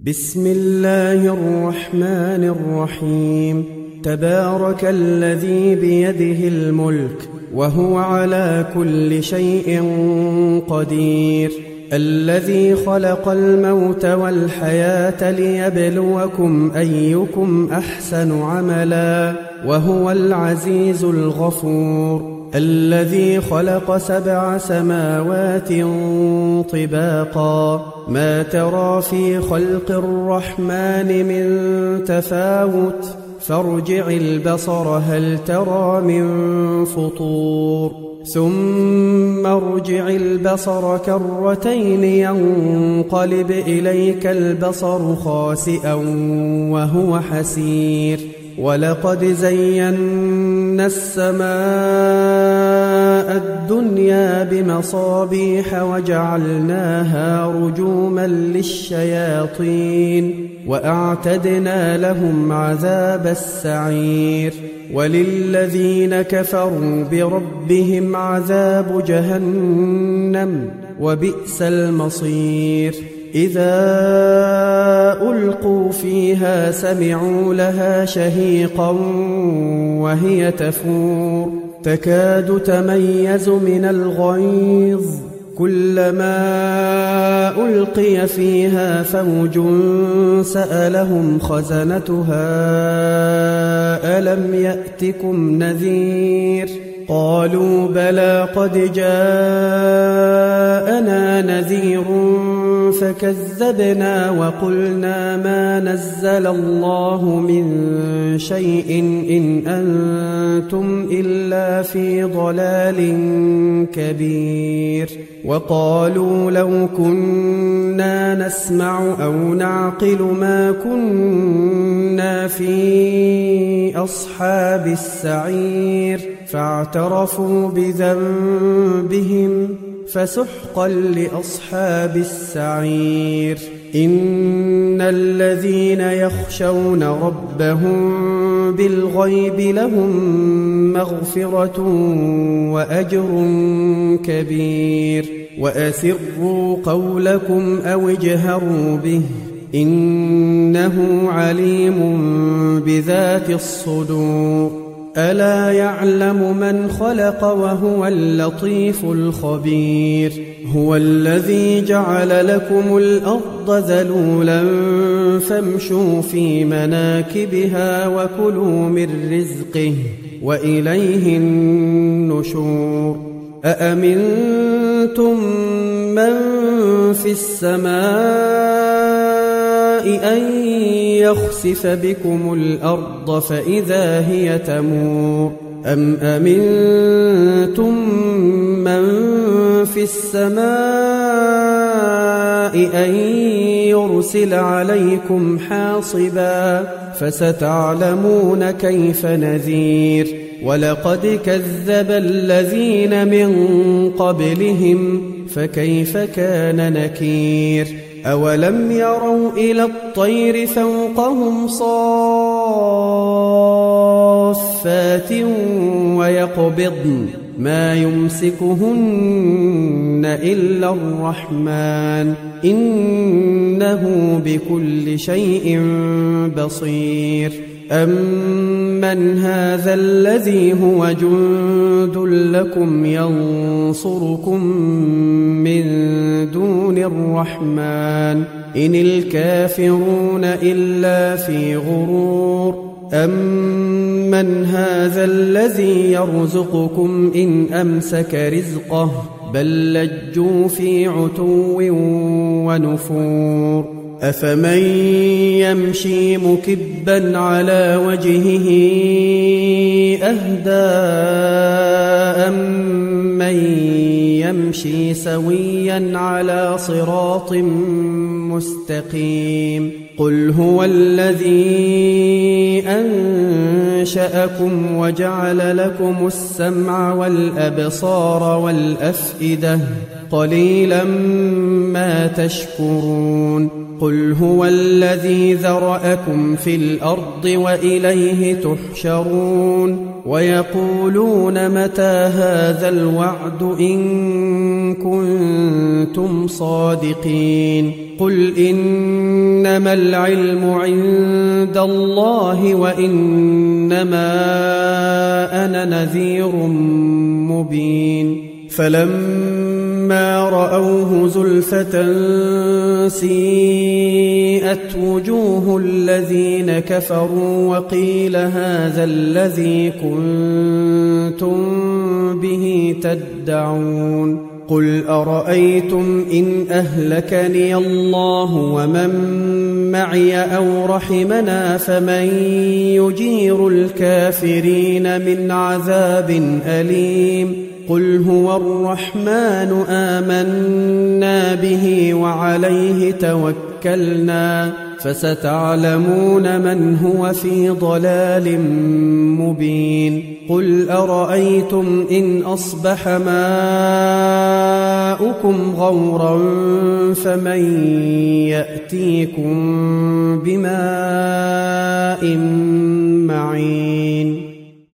بسم الله الرحمن الرحيم. تبارك الذي بيده الملك وهو على كل شيء قدير، الذي خلق الموت والحياة ليبلوكم أيكم أحسن عملا وهو العزيز الغفور، الذي خلق 7 سماوات طباقا، ما ترى في خلق الرحمن من تفاوت، فارجع البصر هل ترى من فطور، ثم ارجع البصر كرتين ينقلب إليك البصر خاسئا وهو حسير، ولقد زينا السماء الدنيا بمصابيح وجعلناها رجوما للشياطين وأعتدنا لهم عذاب السعير، وللذين كفروا بربهم عذاب جهنم وبئس المصير. إذا ألقوا فيها سمعوا لها شهيقا وهي تفور، تكاد تميز من الغيظ، كلما ألقي فيها فوج سألهم خزنتها ألم يأتكم نذير، قالوا بلى قد جاءنا نذير فكذبنا وقلنا ما نزل الله من شيء إن أنتم إلا في ضلال كبير، وقالوا لو كنا نسمع أو نعقل ما كنا في أصحاب السعير، فاعترفوا بذنبهم فسحقا لأصحاب السعير. إن الذين يخشون ربهم بالغيب لهم مغفرة وأجر كبير، وأسروا قولكم أو اجهروا به إنه عليم بذات الصدور. ألا يعلم من خلق وهو اللطيف الخبير. هو الذي جعل لكم الأرض ذلولا فامشوا في مناكبها وكلوا من رزقه وإليه النشور. أأمنتم من في السماء أن يخسف بكم الأرض فإذا هي تمور، أم أمنتم من في السماء أن يرسل عليكم حاصبا، فستعلمون كيف نذير. ولقد كذب الذين من قبلهم فكيف كان نكير. أولم يروا إلى الطير فوقهم صافات ويقبضن ما يمسكهن إلا الرحمن إنه بكل شيء بصير. أمن هذا الذي هو جند لكم ينصركم من دون الرحمن إن الكافرون إلا في غرور. أمن هذا الذي يرزقكم إن أمسك رزقه بل لجوا في عتو ونفور. أفمن يمشي مكبا على وجهه أهدى أمن يمشي سويا على صراط مستقيم. قل هو الذي أنشأكم وجعل لكم السمع والأبصار والأفئدة قليلا ما تشكرون. قل هو الذي ذرأكم في الأرض وإليه تحشرون. ويقولون متى هذا الوعد إن كنتم صادقين. قل إنما العلم عند الله وإنما أنا نذير مبين فلما رأوه زلفة سيئت وجوه الذين كفروا وقيل هذا الذي كنتم به تدعون قل أرأيتم إن أهلكني الله ومن معي أو رحمنا فمن يجير الكافرين من عذاب أليم قل هو الرحمن آمنا به وعليه توكلنا فستعلمون من هو في ضلال مبين قل أرأيتم إن أصبح ماؤكم غورا فمن يأتيكم بماء معين